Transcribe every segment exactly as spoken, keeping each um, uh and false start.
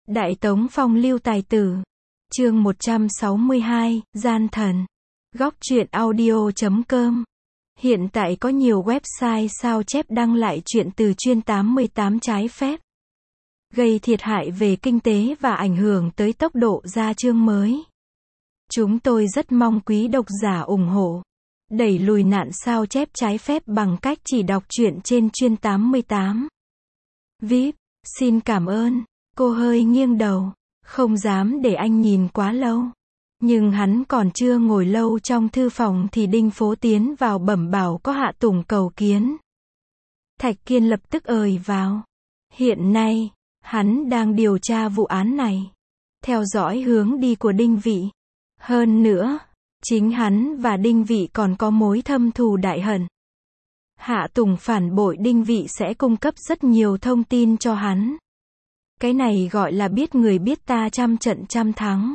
Đại Tống Phong Lưu Tài Tử. Chương một trăm sáu mươi hai, Gian Thần. Góc truyện audio chấm com. Hiện tại có nhiều website sao chép đăng lại truyện từ chuyên tám mươi tám trái phép, gây thiệt hại về kinh tế và ảnh hưởng tới tốc độ ra chương mới. Chúng tôi rất mong quý độc giả ủng hộ, đẩy lùi nạn sao chép trái phép bằng cách chỉ đọc truyện trên chuyên tám mươi tám. vê i pê, xin cảm ơn. Cô hơi nghiêng đầu, không dám để anh nhìn quá lâu. Nhưng hắn còn chưa ngồi lâu trong thư phòng thì Đinh Phố tiến vào bẩm bảo có Hạ Tùng cầu kiến. Thạch Kiên lập tức ời vào. Hiện nay, hắn đang điều tra vụ án này, theo dõi hướng đi của Đinh Vị. Hơn nữa, chính hắn và Đinh Vị còn có mối thâm thù đại hận. Hạ Tùng phản bội Đinh Vị sẽ cung cấp rất nhiều thông tin cho hắn. Cái này gọi là biết người biết ta trăm trận trăm thắng.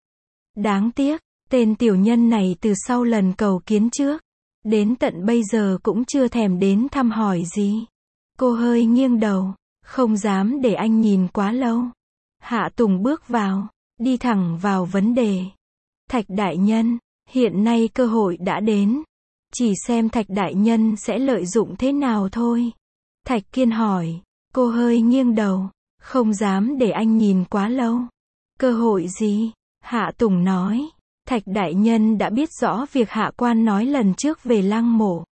Đáng tiếc, tên tiểu nhân này từ sau lần cầu kiến trước, đến tận bây giờ cũng chưa thèm đến thăm hỏi gì. Cô hơi nghiêng đầu, không dám để anh nhìn quá lâu. Hạ Tùng bước vào, đi thẳng vào vấn đề. Thạch đại nhân, hiện nay cơ hội đã đến. Chỉ xem Thạch đại nhân sẽ lợi dụng thế nào thôi. Thạch Kiên hỏi. Cô hơi nghiêng đầu, không dám để anh nhìn quá lâu. Cơ hội gì? Hạ Tùng nói. Thạch đại nhân đã biết rõ việc Hạ quan nói lần trước về Lăng Mộ.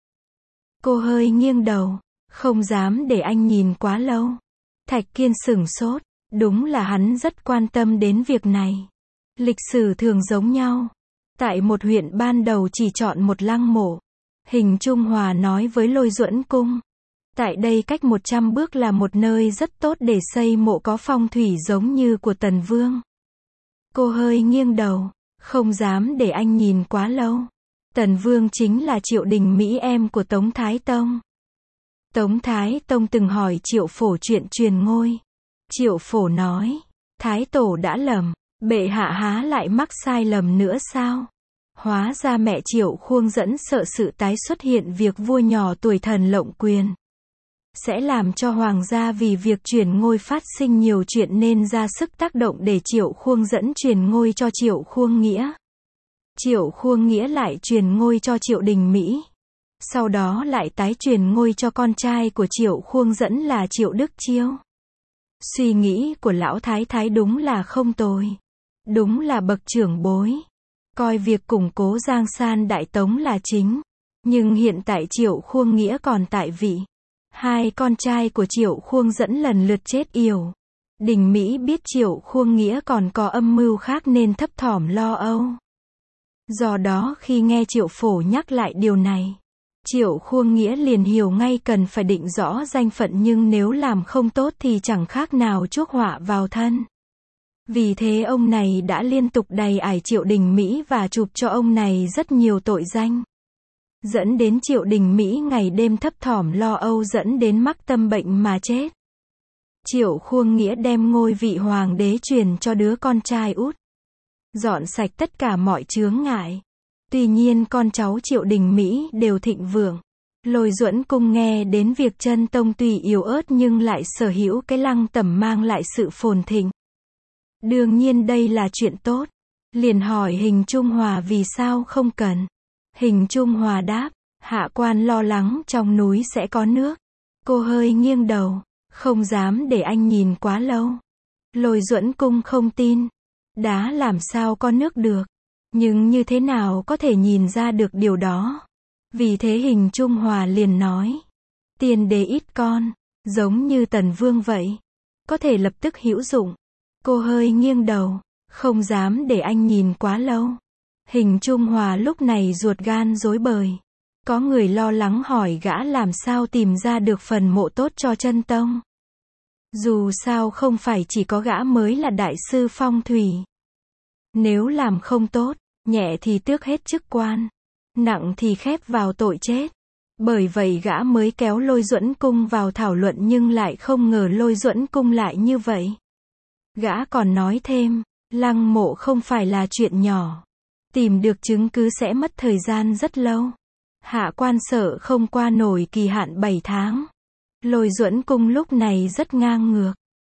Cô hơi nghiêng đầu, không dám để anh nhìn quá lâu. Thạch Kiên sửng sốt, đúng là hắn rất quan tâm đến việc này. Lịch sử thường giống nhau. Tại một huyện ban đầu chỉ chọn một lăng mộ. Hình Trung Hòa nói với Lôi Duẫn Cung. Tại đây cách một trăm bước là một nơi rất tốt để xây mộ có phong thủy giống như của Tần Vương. Cô hơi nghiêng đầu, không dám để anh nhìn quá lâu. Tần Vương chính là Triệu Đình Mỹ em của Tống Thái Tông. Tống Thái Tông từng hỏi Triệu Phổ chuyện truyền ngôi. Triệu Phổ nói, Thái Tổ đã lầm, bệ hạ há lại mắc sai lầm nữa sao? Hóa ra mẹ Triệu Khuông Dẫn sợ sự tái xuất hiện việc vua nhỏ tuổi thần lộng quyền, sẽ làm cho hoàng gia vì việc truyền ngôi phát sinh nhiều chuyện nên ra sức tác động để Triệu Khuông Dẫn truyền ngôi cho Triệu Khuông Nghĩa. Triệu Khuông Nghĩa lại truyền ngôi cho Triệu Đình Mỹ. Sau đó lại tái truyền ngôi cho con trai của Triệu Khuông Dẫn là Triệu Đức Chiêu. Suy nghĩ của lão thái thái đúng là không tồi. Đúng là bậc trưởng bối. Coi việc củng cố giang san Đại Tống là chính. Nhưng hiện tại Triệu Khuông Nghĩa còn tại vị. Hai con trai của Triệu Khuông Dẫn lần lượt chết yểu. Đình Mỹ biết Triệu Khuông Nghĩa còn có âm mưu khác nên thấp thỏm lo âu. Do đó khi nghe Triệu Phổ nhắc lại điều này, Triệu Khuông Nghĩa liền hiểu ngay cần phải định rõ danh phận, nhưng nếu làm không tốt thì chẳng khác nào chuốc họa vào thân. Vì thế ông này đã liên tục đày ải Triệu Đình Mỹ và chụp cho ông này rất nhiều tội danh. Dẫn đến Triệu Đình Mỹ ngày đêm thấp thỏm lo âu, dẫn đến mắc tâm bệnh mà chết. Triệu Khuông Nghĩa đem ngôi vị hoàng đế truyền cho đứa con trai út. Dọn sạch tất cả mọi chướng ngại. Tuy nhiên con cháu Triệu Đình Mỹ đều thịnh vượng. Lôi Duẫn Cung nghe đến việc Chân Tông tuy yếu ớt nhưng lại sở hữu cái Lăng Tẩm mang lại sự phồn thịnh. Đương nhiên đây là chuyện tốt. Liền hỏi Hình Trung Hòa vì sao không cần. Hình Trung Hòa đáp, hạ quan lo lắng trong núi sẽ có nước. Cô hơi nghiêng đầu, không dám để anh nhìn quá lâu. Lôi Duẫn Cung không tin. Đá làm sao có nước được. Nhưng như thế nào có thể nhìn ra được điều đó. Vì thế Hình Trung Hòa liền nói, tiền đế ít con, giống như Tần Vương vậy, có thể lập tức hữu dụng. Cô hơi nghiêng đầu, không dám để anh nhìn quá lâu. Hình Trung Hòa lúc này ruột gan rối bời. Có người lo lắng hỏi gã làm sao tìm ra được phần mộ tốt cho Chân Tông. Dù sao không phải chỉ có gã mới là đại sư phong thủy. Nếu làm không tốt, nhẹ thì tước hết chức quan, nặng thì khép vào tội chết. Bởi vậy gã mới kéo Lôi Duẫn Cung vào thảo luận, nhưng lại không ngờ Lôi Duẫn Cung lại như vậy. Gã còn nói thêm, lăng mộ không phải là chuyện nhỏ. Tìm được chứng cứ sẽ mất thời gian rất lâu. Hạ quan sợ không qua nổi kỳ hạn bảy tháng. Lôi Duẫn Cung lúc này rất ngang ngược.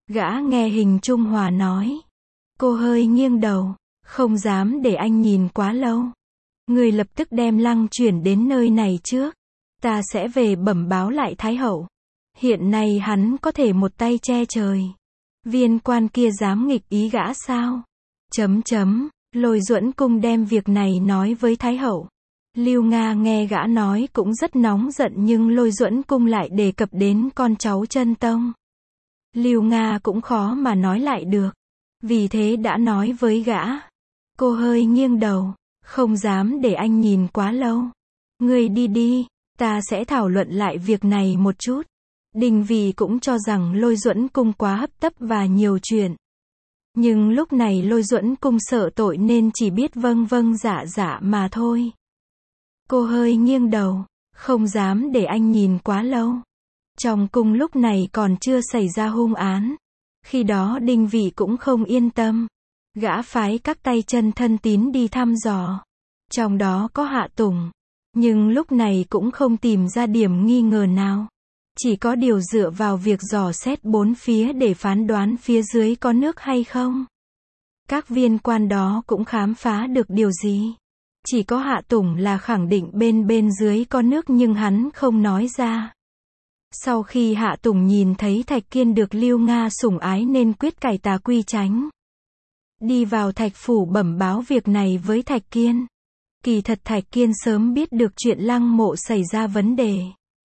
Gã nghe Hình Trung Hòa nói. Cô hơi nghiêng đầu. Không dám để anh nhìn quá lâu. Người lập tức đem Lăng chuyển đến nơi này trước. Ta sẽ về bẩm báo lại Thái hậu. Hiện nay hắn có thể một tay che trời. Viên quan kia dám nghịch ý gã sao? Chấm chấm, Lôi Duẫn Cung đem việc này nói với Thái hậu. Lưu Nga nghe gã nói cũng rất nóng giận nhưng Lôi Duẫn Cung lại đề cập đến con cháu Chân Tông. Lưu Nga cũng khó mà nói lại được. Vì thế đã nói với gã. Cô hơi nghiêng đầu. Không dám để anh nhìn quá lâu. Người đi đi, ta sẽ thảo luận lại việc này một chút. Đinh Vì cũng cho rằng Lôi Duẫn Cung quá hấp tấp và nhiều chuyện. Nhưng lúc này Lôi Duẫn Cung sợ tội nên chỉ biết vâng vâng dạ dạ mà thôi. Cô hơi nghiêng đầu. Không dám để anh nhìn quá lâu. Trong cung lúc này còn chưa xảy ra hung án. Khi đó Đinh Vị cũng không yên tâm. Gã phái các tay chân thân tín đi thăm dò. Trong đó có Hạ Tùng. Nhưng lúc này cũng không tìm ra điểm nghi ngờ nào. Chỉ có điều dựa vào việc dò xét bốn phía để phán đoán phía dưới có nước hay không. Các viên quan đó cũng khám phá được điều gì. Chỉ có Hạ Tùng là khẳng định bên bên dưới có nước nhưng hắn không nói ra. Sau khi Hạ Tùng nhìn thấy Thạch Kiên được Lưu Nga sủng ái nên quyết cải tà quy chánh. Đi vào Thạch phủ bẩm báo việc này với Thạch Kiên. Kỳ thật Thạch Kiên sớm biết được chuyện Lăng Mộ xảy ra vấn đề.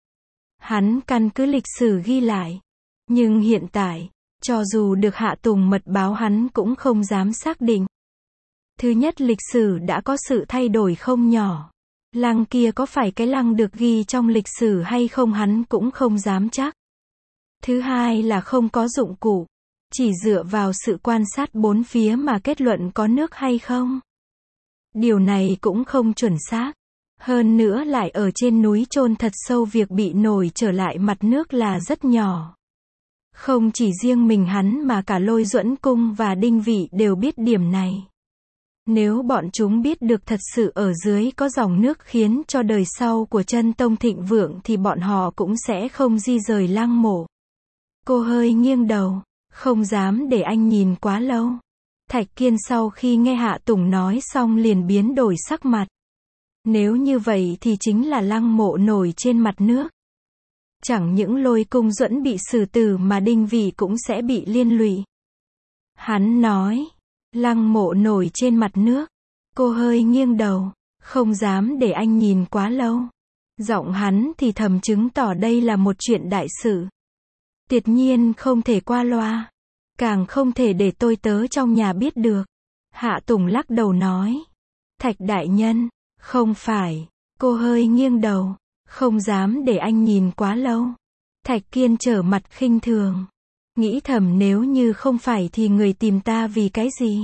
Hắn căn cứ lịch sử ghi lại. Nhưng hiện tại, cho dù được Hạ Tùng mật báo hắn cũng không dám xác định. Thứ nhất, lịch sử đã có sự thay đổi không nhỏ. Lăng kia có phải cái lăng được ghi trong lịch sử hay không hắn cũng không dám chắc. Thứ hai là không có dụng cụ. Chỉ dựa vào sự quan sát bốn phía mà kết luận có nước hay không. Điều này cũng không chuẩn xác. Hơn nữa lại ở trên núi chôn thật sâu, việc bị nổi trở lại mặt nước là rất nhỏ. Không chỉ riêng mình hắn mà cả Lôi Duẫn Cung và Đinh Vị đều biết điểm này. Nếu bọn chúng biết được thật sự ở dưới có dòng nước khiến cho đời sau của Chân Tông thịnh vượng thì bọn họ cũng sẽ không di rời Lăng Mộ. Cô hơi nghiêng đầu. Không dám để anh nhìn quá lâu. Thạch Kiên sau khi nghe Hạ Tùng nói xong liền biến đổi sắc mặt. Nếu như vậy thì chính là Lăng Mộ nổi trên mặt nước. Chẳng những Lôi Cung Duẫn bị xử tử mà Đinh Vị cũng sẽ bị liên lụy. Hắn nói. Lăng Mộ nổi trên mặt nước. Cô hơi nghiêng đầu. Không dám để anh nhìn quá lâu. Giọng hắn thì thầm chứng tỏ đây là một chuyện đại sự. Tuyệt nhiên không thể qua loa. Càng không thể để tôi tớ trong nhà biết được. Hạ Tùng lắc đầu nói. Thạch đại nhân. Không phải. Cô hơi nghiêng đầu. Không dám để anh nhìn quá lâu. Thạch Kiên trở mặt khinh thường. Nghĩ thầm nếu như không phải thì người tìm ta vì cái gì?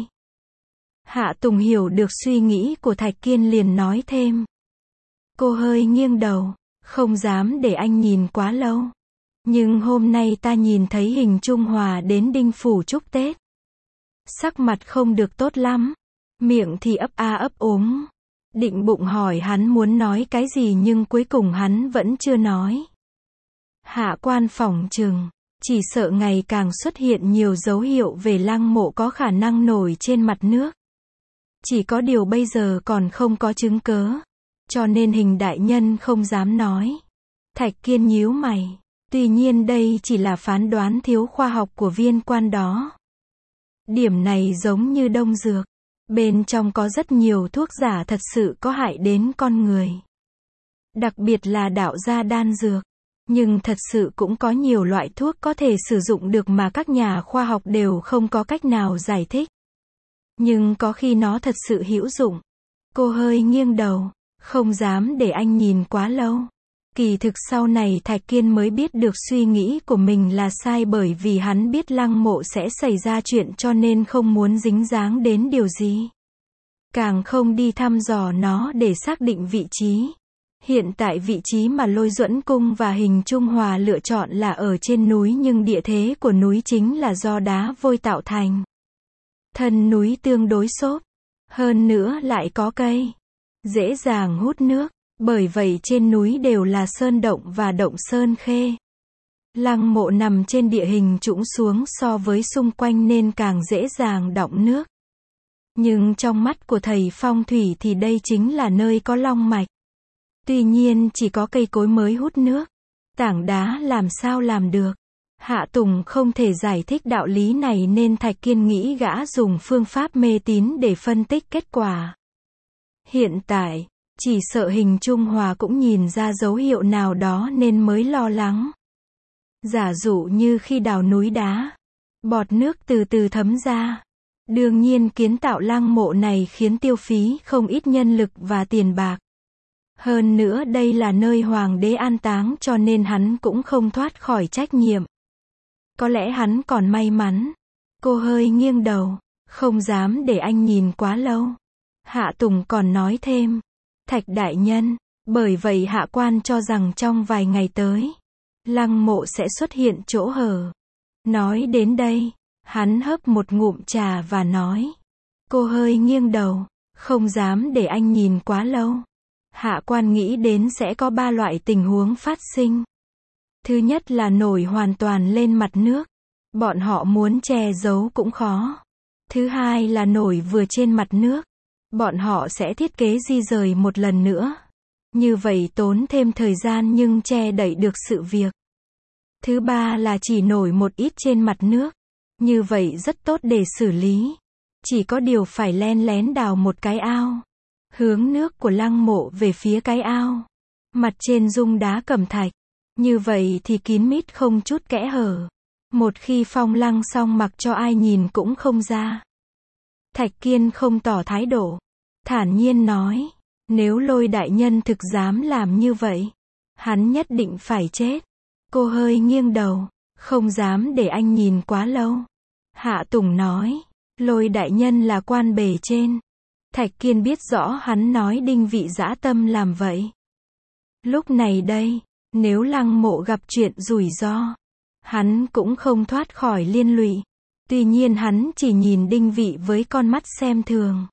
Hạ Tùng hiểu được suy nghĩ của Thạch Kiên liền nói thêm. Cô hơi nghiêng đầu. Không dám để anh nhìn quá lâu. Nhưng hôm nay ta nhìn thấy Hình Trung Hòa đến Đinh phủ chúc Tết. Sắc mặt không được tốt lắm. Miệng thì ấp a ấp úng. Định bụng hỏi hắn muốn nói cái gì nhưng cuối cùng hắn vẫn chưa nói. Hạ quan phỏng chừng. Chỉ sợ ngày càng xuất hiện nhiều dấu hiệu về Lăng Mộ có khả năng nổi trên mặt nước. Chỉ có điều bây giờ còn không có chứng cớ. Cho nên Hình đại nhân không dám nói. Thạch Kiên nhíu mày. Tuy nhiên đây chỉ là phán đoán thiếu khoa học của viên quan đó. Điểm này giống như đông dược. Bên trong có rất nhiều thuốc giả thật sự có hại đến con người. Đặc biệt là đạo gia đan dược. Nhưng thật sự cũng có nhiều loại thuốc có thể sử dụng được mà các nhà khoa học đều không có cách nào giải thích. Nhưng có khi nó thật sự hữu dụng. Cô hơi nghiêng đầu. Không dám để anh nhìn quá lâu. Kỳ thực sau này Thạch Kiên mới biết được suy nghĩ của mình là sai bởi vì hắn biết Lăng Mộ sẽ xảy ra chuyện cho nên không muốn dính dáng đến điều gì. Càng không đi thăm dò nó để xác định vị trí. Hiện tại vị trí mà Lôi Duẫn Cung và Hình Trung Hòa lựa chọn là ở trên núi nhưng địa thế của núi chính là do đá vôi tạo thành. Thân núi tương đối xốp. Hơn nữa lại có cây. Dễ dàng hút nước. Bởi vậy trên núi đều là sơn động và động sơn khê. Lăng mộ nằm trên địa hình trũng xuống so với xung quanh nên càng dễ dàng đọng nước. Nhưng trong mắt của thầy phong thủy thì đây chính là nơi có long mạch. Tuy nhiên chỉ có cây cối mới hút nước. Tảng đá làm sao làm được. Hạ Tùng không thể giải thích đạo lý này nên Thạch Kiên nghĩ gã dùng phương pháp mê tín để phân tích kết quả. Hiện tại, chỉ sợ Hình Trung Hòa cũng nhìn ra dấu hiệu nào đó nên mới lo lắng. Giả dụ như khi đào núi đá, bọt nước từ từ thấm ra. Đương nhiên kiến tạo lăng mộ này khiến tiêu phí không ít nhân lực và tiền bạc. Hơn nữa đây là nơi hoàng đế an táng cho nên hắn cũng không thoát khỏi trách nhiệm. Có lẽ hắn còn may mắn. Cô hơi nghiêng đầu, không dám để anh nhìn quá lâu. Hạ Tùng còn nói thêm, Thạch đại nhân, bởi vậy hạ quan cho rằng trong vài ngày tới, lăng mộ sẽ xuất hiện chỗ hở. Nói đến đây, hắn hớp một ngụm trà và nói, cô hơi nghiêng đầu, không dám để anh nhìn quá lâu. Hạ quan nghĩ đến sẽ có ba loại tình huống phát sinh. Thứ nhất là nổi hoàn toàn lên mặt nước. Bọn họ muốn che giấu cũng khó. Thứ hai là nổi vừa trên mặt nước. Bọn họ sẽ thiết kế di rời một lần nữa. Như vậy tốn thêm thời gian nhưng che đậy được sự việc. Thứ ba là chỉ nổi một ít trên mặt nước. Như vậy rất tốt để xử lý. Chỉ có điều phải len lén đào một cái ao. Hướng nước của lăng mộ về phía cái ao. Mặt trên dung đá cẩm thạch. Như vậy thì kín mít không chút kẽ hở. Một khi phong lăng xong mặc cho ai nhìn cũng không ra. Thạch Kiên không tỏ thái độ. Thản nhiên nói. Nếu Lôi đại nhân thực dám làm như vậy, hắn nhất định phải chết. Cô hơi nghiêng đầu. Không dám để anh nhìn quá lâu. Hạ Tùng nói. Lôi đại nhân là quan bề trên. Thạch Kiên biết rõ hắn nói đinh vị dã tâm làm vậy. Lúc này đây, nếu lăng mộ gặp chuyện rủi ro, hắn cũng không thoát khỏi liên lụy. Tuy nhiên hắn chỉ nhìn đinh vị với con mắt xem thường.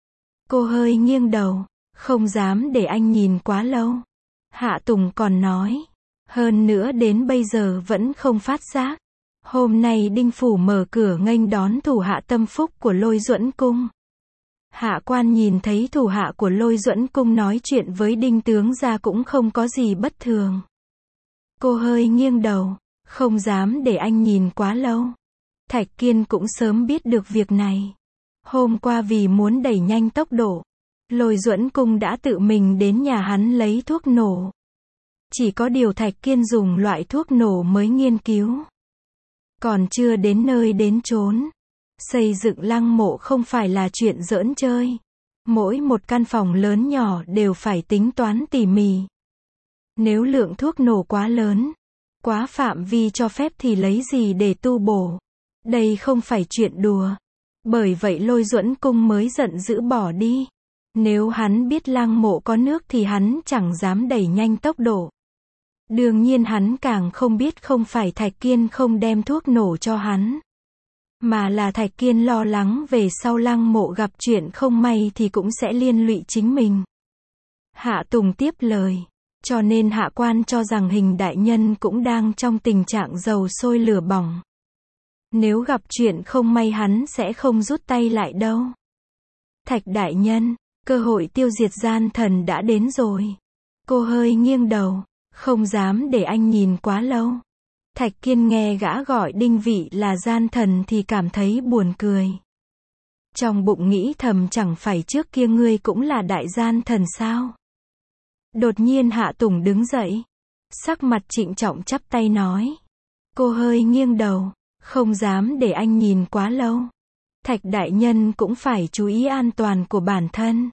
Cô hơi nghiêng đầu, không dám để anh nhìn quá lâu. Hạ Tùng còn nói, hơn nữa đến bây giờ vẫn không phát giác. Hôm nay đinh phủ mở cửa nghênh đón thủ hạ tâm phúc của Lôi Duẫn Cung. Hạ quan nhìn thấy thủ hạ của Lôi Duẫn Cung nói chuyện với đinh tướng gia cũng không có gì bất thường. Cô hơi nghiêng đầu, không dám để anh nhìn quá lâu. Thạch Kiên cũng sớm biết được việc này. Hôm qua vì muốn đẩy nhanh tốc độ, Lôi Duẫn Cung đã tự mình đến nhà hắn lấy thuốc nổ. Chỉ có điều Thạch Kiên dùng loại thuốc nổ mới nghiên cứu. Còn chưa đến nơi đến chốn. Xây dựng lăng mộ không phải là chuyện giỡn chơi. Mỗi một căn phòng lớn nhỏ đều phải tính toán tỉ mỉ. Nếu lượng thuốc nổ quá lớn, quá phạm vi cho phép thì lấy gì để tu bổ. Đây không phải chuyện đùa. Bởi vậy Lôi Duẫn Cung mới giận dữ bỏ đi. Nếu hắn biết lăng mộ có nước thì hắn chẳng dám đẩy nhanh tốc độ. Đương nhiên hắn càng không biết không phải Thạch Kiên không đem thuốc nổ cho hắn. Mà là Thạch Kiên lo lắng về sau lăng mộ gặp chuyện không may thì cũng sẽ liên lụy chính mình. Hạ Tùng tiếp lời. Cho nên hạ quan cho rằng Hình đại nhân cũng đang trong tình trạng dầu sôi lửa bỏng. Nếu gặp chuyện không may hắn sẽ không rút tay lại đâu. Thạch đại nhân, cơ hội tiêu diệt gian thần đã đến rồi. Cô hơi nghiêng đầu, không dám để anh nhìn quá lâu. Thạch Kiên nghe gã gọi đinh vị là gian thần thì cảm thấy buồn cười. Trong bụng nghĩ thầm chẳng phải trước kia ngươi cũng là đại gian thần sao? Đột nhiên Hạ Tùng đứng dậy. Sắc mặt trịnh trọng chắp tay nói. Cô hơi nghiêng đầu, không dám để anh nhìn quá lâu. Thạch đại nhân cũng phải chú ý an toàn của bản thân.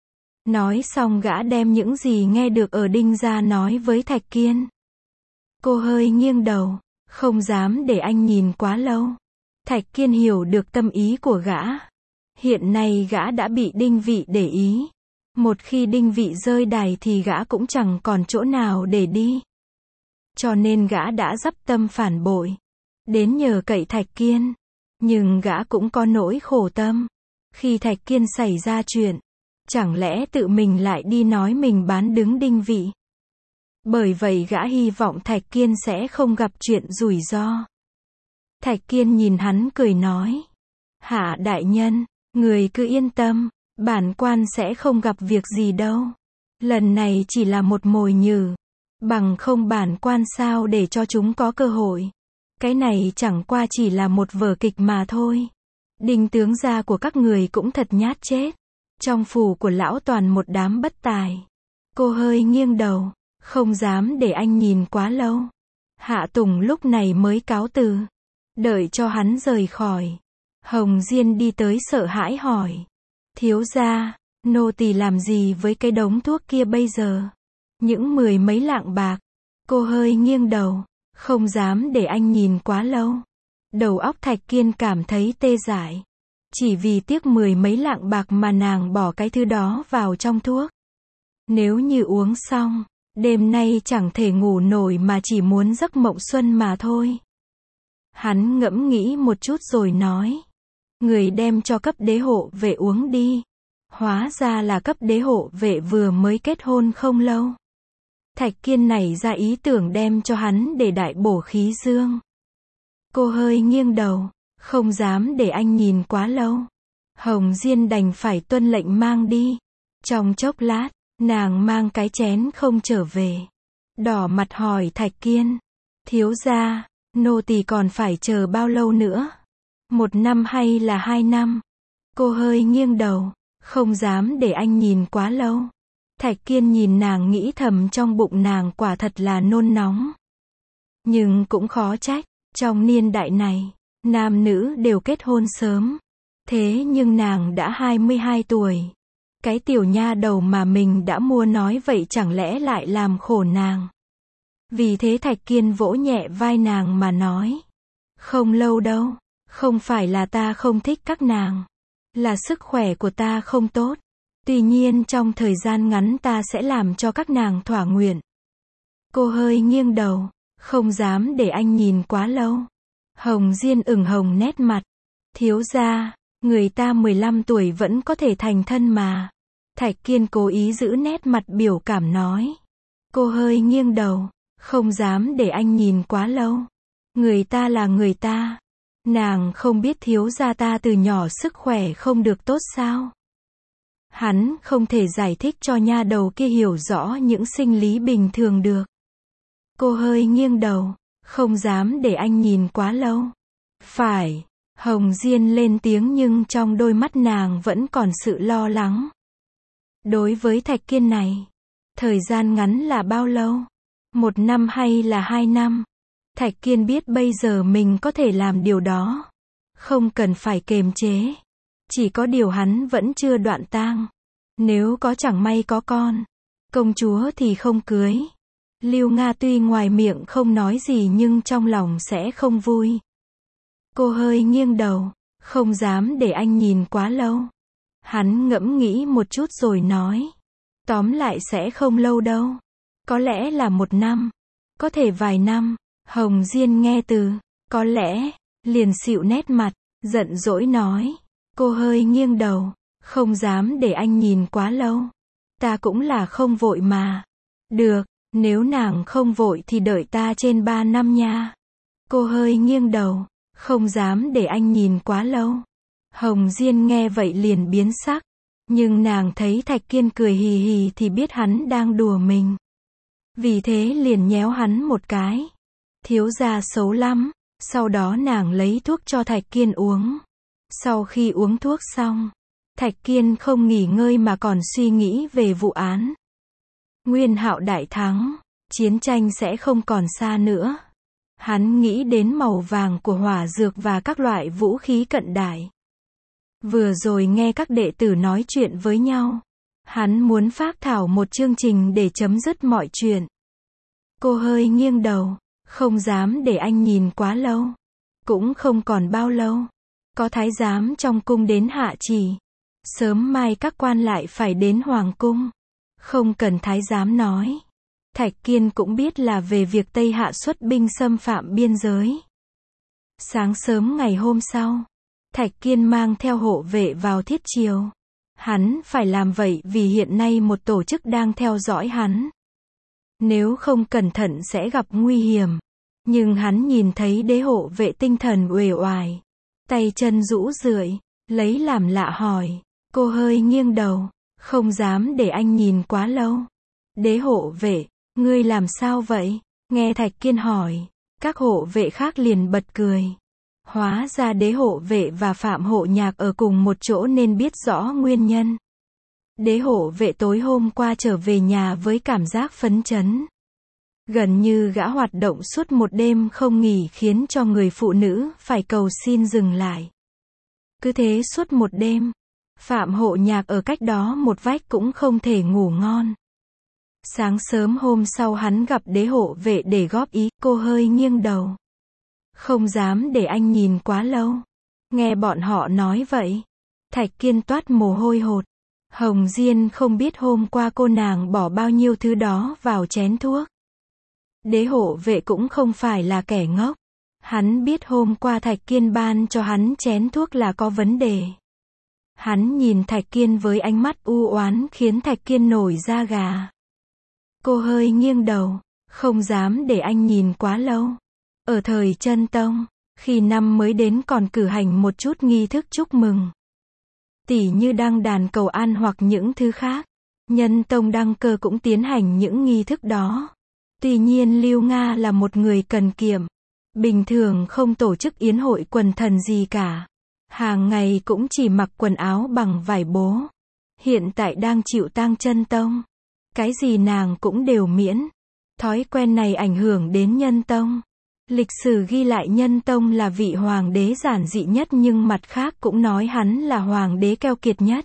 Nói xong gã đem những gì nghe được ở đinh gia nói với Thạch Kiên. Cô hơi nghiêng đầu, không dám để anh nhìn quá lâu. Thạch Kiên hiểu được tâm ý của gã. Hiện nay gã đã bị đinh vị để ý. Một khi đinh vị rơi đài thì gã cũng chẳng còn chỗ nào để đi. Cho nên gã đã dắp tâm phản bội. Đến nhờ cậy Thạch Kiên. Nhưng gã cũng có nỗi khổ tâm. Khi Thạch Kiên xảy ra chuyện, chẳng lẽ tự mình lại đi nói mình bán đứng đinh vị. Bởi vậy gã hy vọng Thạch Kiên sẽ không gặp chuyện rủi ro. Thạch Kiên nhìn hắn cười nói. Hạ đại nhân, người cứ yên tâm, bản quan sẽ không gặp việc gì đâu. Lần này chỉ là một mồi nhử. Bằng không bản quan sao để cho chúng có cơ hội. Cái này chẳng qua chỉ là một vở kịch mà thôi. Đinh tướng gia của các người cũng thật nhát chết. Trong phủ của lão toàn một đám bất tài. Cô hơi nghiêng đầu, không dám để anh nhìn quá lâu. Hạ Tùng lúc này mới cáo từ. Đợi cho hắn rời khỏi. Hồng Diên đi tới sợ hãi hỏi. Thiếu gia, nô tỳ làm gì với cái đống thuốc kia bây giờ? Những mười mấy lạng bạc. Cô hơi nghiêng đầu, không dám để anh nhìn quá lâu. Đầu óc Thạch Kiên cảm thấy tê dại. Chỉ vì tiếc mười mấy lạng bạc mà nàng bỏ cái thứ đó vào trong thuốc. Nếu như uống xong, đêm nay chẳng thể ngủ nổi mà chỉ muốn giấc mộng xuân mà thôi. Hắn ngẫm nghĩ một chút rồi nói. Người đem cho cấp đế hộ vệ uống đi. Hóa ra là cấp đế hộ vệ vừa mới kết hôn không lâu. Thạch Kiên nảy ra ý tưởng đem cho hắn để đại bổ khí dương. Cô hơi nghiêng đầu, không dám để anh nhìn quá lâu. Hồng Diên đành phải tuân lệnh mang đi. Trong chốc lát, nàng mang cái chén không trở về. Đỏ mặt hỏi Thạch Kiên. Thiếu gia, nô tỳ còn phải chờ bao lâu nữa? Một năm hay là hai năm? Cô hơi nghiêng đầu, không dám để anh nhìn quá lâu. Thạch Kiên nhìn nàng nghĩ thầm trong bụng nàng quả thật là nôn nóng. Nhưng cũng khó trách, trong niên đại này, nam nữ đều kết hôn sớm. Thế nhưng nàng đã hai mươi hai tuổi. Cái tiểu nha đầu mà mình đã mua nói vậy chẳng lẽ lại làm khổ nàng. Vì thế Thạch Kiên vỗ nhẹ vai nàng mà nói. Không lâu đâu, không phải là ta không thích các nàng. Là sức khỏe của ta không tốt. Tuy nhiên trong thời gian ngắn ta sẽ làm cho các nàng thỏa nguyện. Cô hơi nghiêng đầu, không dám để anh nhìn quá lâu. Hồng Diên ửng hồng nét mặt. Thiếu gia, người ta mười lăm tuổi vẫn có thể thành thân mà. Thạch Kiên cố ý giữ nét mặt biểu cảm nói. Cô hơi nghiêng đầu, không dám để anh nhìn quá lâu. Người ta là người ta. Nàng không biết thiếu gia ta từ nhỏ sức khỏe không được tốt sao? Hắn không thể giải thích cho nha đầu kia hiểu rõ những sinh lý bình thường được. Cô hơi nghiêng đầu, không dám để anh nhìn quá lâu. Phải, Hồng Diên lên tiếng nhưng trong đôi mắt nàng vẫn còn sự lo lắng. Đối với Thạch Kiên này, thời gian ngắn là bao lâu? Một năm hay là hai năm? Thạch Kiên biết bây giờ mình có thể làm điều đó. Không cần phải kềm chế. Chỉ có điều hắn vẫn chưa đoạn tang. Nếu có chẳng may có con, công chúa thì không cưới. Lưu Nga tuy ngoài miệng không nói gì nhưng trong lòng sẽ không vui. Cô hơi nghiêng đầu, không dám để anh nhìn quá lâu. Hắn ngẫm nghĩ một chút rồi nói. Tóm lại sẽ không lâu đâu. Có lẽ là một năm. Có thể vài năm. Hồng Diên nghe từ có lẽ, liền xịu nét mặt, giận dỗi nói. Cô hơi nghiêng đầu, không dám để anh nhìn quá lâu. Ta cũng là không vội mà. Được, nếu nàng không vội thì đợi ta trên ba năm nha. Cô hơi nghiêng đầu, không dám để anh nhìn quá lâu. Hồng Diên nghe vậy liền biến sắc. Nhưng nàng thấy Thạch Kiên cười hì hì thì biết hắn đang đùa mình. Vì thế liền nhéo hắn một cái. Thiếu gia xấu lắm. Sau đó nàng lấy thuốc cho Thạch Kiên uống. Sau khi uống thuốc xong, Thạch Kiên không nghỉ ngơi mà còn suy nghĩ về vụ án. Nguyên Hạo đại thắng, chiến tranh sẽ không còn xa nữa. Hắn nghĩ đến màu vàng của hỏa dược và các loại vũ khí cận đại. Vừa rồi nghe các đệ tử nói chuyện với nhau, hắn muốn phác thảo một chương trình để chấm dứt mọi chuyện. Cô hơi nghiêng đầu, không dám để anh nhìn quá lâu. Cũng không còn bao lâu. Có thái giám trong cung đến hạ chỉ. Sớm mai các quan lại phải đến hoàng cung. Không cần thái giám nói. Thạch Kiên cũng biết là về việc Tây Hạ xuất binh xâm phạm biên giới. Sáng sớm ngày hôm sau, Thạch Kiên mang theo hộ vệ vào thiết triều. Hắn phải làm vậy vì hiện nay một tổ chức đang theo dõi hắn. Nếu không cẩn thận sẽ gặp nguy hiểm. Nhưng hắn nhìn thấy đế hộ vệ tinh thần uể oải, tay chân rũ rượi, lấy làm lạ hỏi. Cô hơi nghiêng đầu, không dám để anh nhìn quá lâu. Đế hộ vệ, ngươi làm sao vậy? Nghe Thạch Kiên hỏi, các hộ vệ khác liền bật cười. Hóa ra đế hộ vệ và Phạm Hộ Nhạc ở cùng một chỗ nên biết rõ nguyên nhân. Đế hộ vệ tối hôm qua trở về nhà với cảm giác phấn chấn. Gần như gã hoạt động suốt một đêm không nghỉ khiến cho người phụ nữ phải cầu xin dừng lại. Cứ thế suốt một đêm, Phạm Hộ Nhạc ở cách đó một vách cũng không thể ngủ ngon. Sáng sớm hôm sau hắn gặp đế hộ vệ để góp ý, cô hơi nghiêng đầu. Không dám để anh nhìn quá lâu. Nghe bọn họ nói vậy, Thạch Kiên toát mồ hôi hột. Hồng Diên không biết hôm qua cô nàng bỏ bao nhiêu thứ đó vào chén thuốc. Đế hộ vệ cũng không phải là kẻ ngốc. Hắn biết hôm qua Thạch Kiên ban cho hắn chén thuốc là có vấn đề. Hắn nhìn Thạch Kiên với ánh mắt u oán khiến Thạch Kiên nổi da gà. Cô hơi nghiêng đầu, không dám để anh nhìn quá lâu. Ở thời Chân Tông, khi năm mới đến còn cử hành một chút nghi thức chúc mừng. Tỉ như đăng đàn cầu an hoặc những thứ khác. Nhân tông đăng cơ cũng tiến hành những nghi thức đó. Tuy nhiên Lưu Nga là một người cần kiệm. Bình thường không tổ chức yến hội quần thần gì cả. Hàng ngày cũng chỉ mặc quần áo bằng vải bố. Hiện tại đang chịu tang Chân Tông. Cái gì nàng cũng đều miễn. Thói quen này ảnh hưởng đến Nhân Tông. Lịch sử ghi lại Nhân Tông là vị hoàng đế giản dị nhất nhưng mặt khác cũng nói hắn là hoàng đế keo kiệt nhất.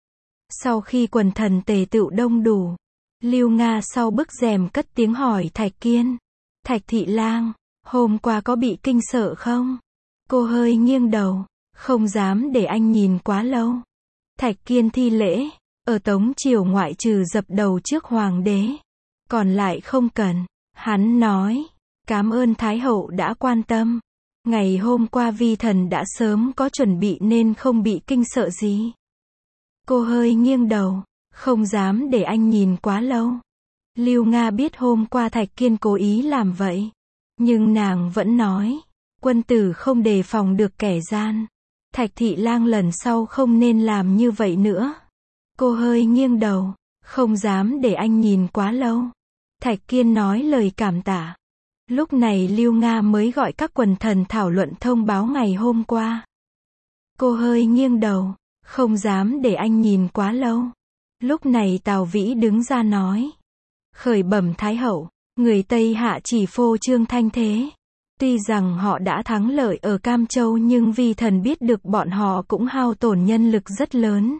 Sau khi quần thần tề tựu đông đủ, Lưu Nga sau bức rèm cất tiếng hỏi Thạch Kiên. Thạch thị lang, hôm qua có bị kinh sợ không? Cô hơi nghiêng đầu, không dám để anh nhìn quá lâu. Thạch Kiên thi lễ, ở Tống triều ngoại trừ dập đầu trước hoàng đế, còn lại không cần. Hắn nói, cảm ơn Thái hậu đã quan tâm. Ngày hôm qua vi thần đã sớm có chuẩn bị nên không bị kinh sợ gì. Cô hơi nghiêng đầu, không dám để anh nhìn quá lâu. Lưu Nga biết hôm qua Thạch Kiên cố ý làm vậy. Nhưng nàng vẫn nói, quân tử không đề phòng được kẻ gian. Thạch thị lang lần sau không nên làm như vậy nữa. Cô hơi nghiêng đầu, không dám để anh nhìn quá lâu. Thạch Kiên nói lời cảm tạ. Lúc này Lưu Nga mới gọi các quần thần thảo luận thông báo ngày hôm qua. Cô hơi nghiêng đầu, không dám để anh nhìn quá lâu. Lúc này Tào Vĩ đứng ra nói. Khởi bẩm Thái hậu, người Tây Hạ chỉ phô trương thanh thế. Tuy rằng họ đã thắng lợi ở Cam Châu nhưng vi thần biết được bọn họ cũng hao tổn nhân lực rất lớn.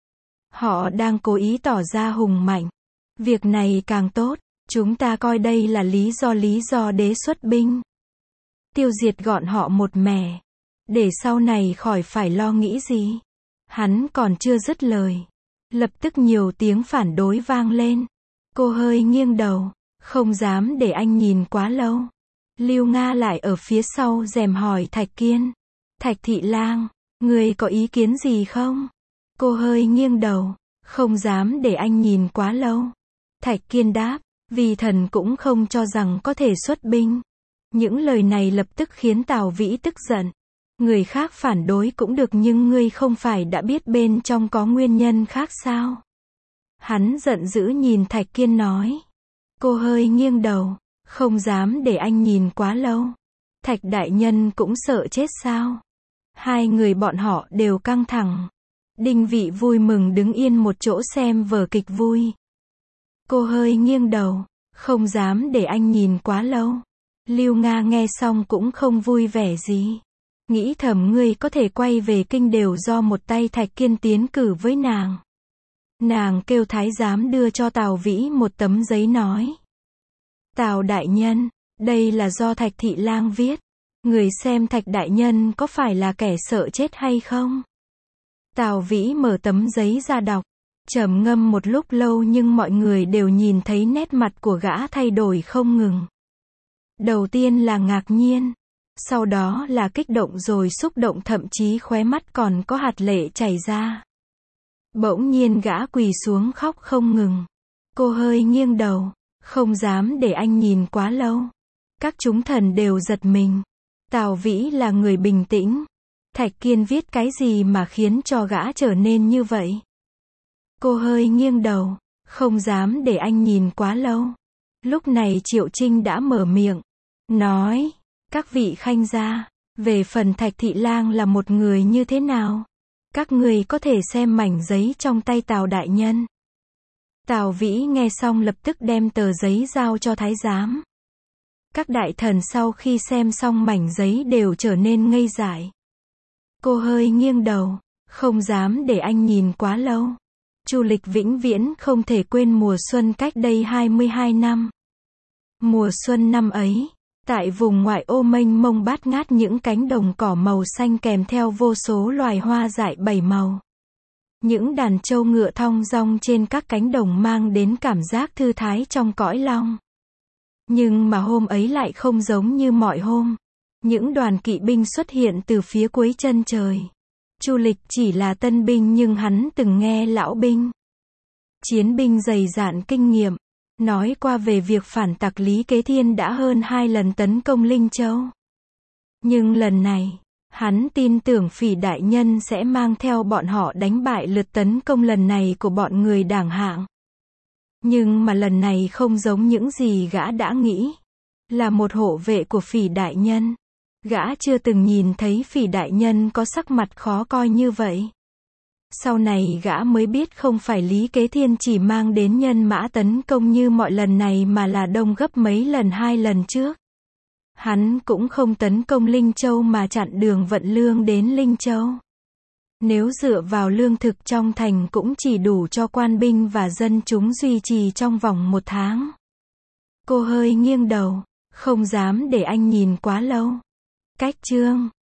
Họ đang cố ý tỏ ra hùng mạnh. Việc này càng tốt, chúng ta coi đây là lý do lý do đế xuất binh. Tiêu diệt gọn họ một mẻ. Để sau này khỏi phải lo nghĩ gì. Hắn còn chưa dứt lời. Lập tức nhiều tiếng phản đối vang lên. Cô hơi nghiêng đầu, không dám để anh nhìn quá lâu. Lưu Nga lại ở phía sau rèm hỏi Thạch Kiên. Thạch thị lang, người có ý kiến gì không? Cô hơi nghiêng đầu, không dám để anh nhìn quá lâu. Thạch Kiên đáp, vì thần cũng không cho rằng có thể xuất binh. Những lời này lập tức khiến Tào Vĩ tức giận. Người khác phản đối cũng được nhưng ngươi không phải đã biết bên trong có nguyên nhân khác sao? Hắn giận dữ nhìn Thạch Kiên nói. Cô hơi nghiêng đầu, không dám để anh nhìn quá lâu. Thạch đại nhân cũng sợ chết sao? Hai người bọn họ đều căng thẳng. Đinh Vị vui mừng đứng yên một chỗ xem vở kịch vui. Cô hơi nghiêng đầu, không dám để anh nhìn quá lâu. Lưu Nga nghe xong cũng không vui vẻ gì. Nghĩ thầm ngươi có thể quay về kinh đều do một tay Thạch Kiên tiến cử với nàng. Nàng kêu thái giám đưa cho Tào Vĩ một tấm giấy nói. Tào đại nhân, đây là do Thạch thị lang viết. Người xem Thạch đại nhân có phải là kẻ sợ chết hay không? Tào Vĩ mở tấm giấy ra đọc. Trầm ngâm một lúc lâu nhưng mọi người đều nhìn thấy nét mặt của gã thay đổi không ngừng. Đầu tiên là ngạc nhiên. Sau đó là kích động rồi xúc động thậm chí khóe mắt còn có hạt lệ chảy ra. Bỗng nhiên gã quỳ xuống khóc không ngừng. Cô hơi nghiêng đầu, Không dám để anh nhìn quá lâu. Các chúng thần đều giật mình. Tào Vĩ là người bình tĩnh. Thạch Kiên viết cái gì mà khiến cho gã trở nên như vậy? Cô hơi nghiêng đầu. Không dám để anh nhìn quá lâu. Lúc này Triệu Trinh đã mở miệng. Nói, các vị khanh gia, về phần Thạch Thị Lang là một người như thế nào? Các người có thể xem mảnh giấy trong tay Tào đại nhân. Tào Vĩ nghe xong lập tức đem tờ giấy giao cho thái giám. Các đại thần sau khi xem xong mảnh giấy đều trở nên ngây dại. Cô hơi nghiêng đầu, không dám để anh nhìn quá lâu. Chu Lịch vĩnh viễn không thể quên mùa xuân cách đây hai mươi hai năm. Mùa xuân năm ấy, tại vùng ngoại ô mênh mông bát ngát những cánh đồng cỏ màu xanh kèm theo vô số loài hoa dại bảy màu. Những đàn trâu ngựa thong dong trên các cánh đồng mang đến cảm giác thư thái trong cõi lòng. Nhưng mà hôm ấy lại không giống như mọi hôm. Những đoàn kỵ binh xuất hiện từ phía cuối chân trời. Chu Lịch chỉ là tân binh nhưng hắn từng nghe lão binh, chiến binh dày dạn kinh nghiệm, nói qua về việc phản tặc Lý Kế Thiên đã hơn hai lần tấn công Linh Châu. Nhưng lần này, hắn tin tưởng Phỉ đại nhân sẽ mang theo bọn họ đánh bại lượt tấn công lần này của bọn người Đảng Hạng. Nhưng mà lần này không giống những gì gã đã nghĩ. Là một hộ vệ của Phỉ đại nhân. Gã chưa từng nhìn thấy Phỉ đại nhân có sắc mặt khó coi như vậy. Sau này gã mới biết không phải Lý Kế Thiên chỉ mang đến nhân mã tấn công như mọi lần này mà là đông gấp mấy lần hai lần trước. Hắn cũng không tấn công Linh Châu mà chặn đường vận lương đến Linh Châu. Nếu dựa vào lương thực trong thành cũng chỉ đủ cho quan binh và dân chúng duy trì trong vòng một tháng. Cô hơi nghiêng đầu, không dám để anh nhìn quá lâu. Cách chương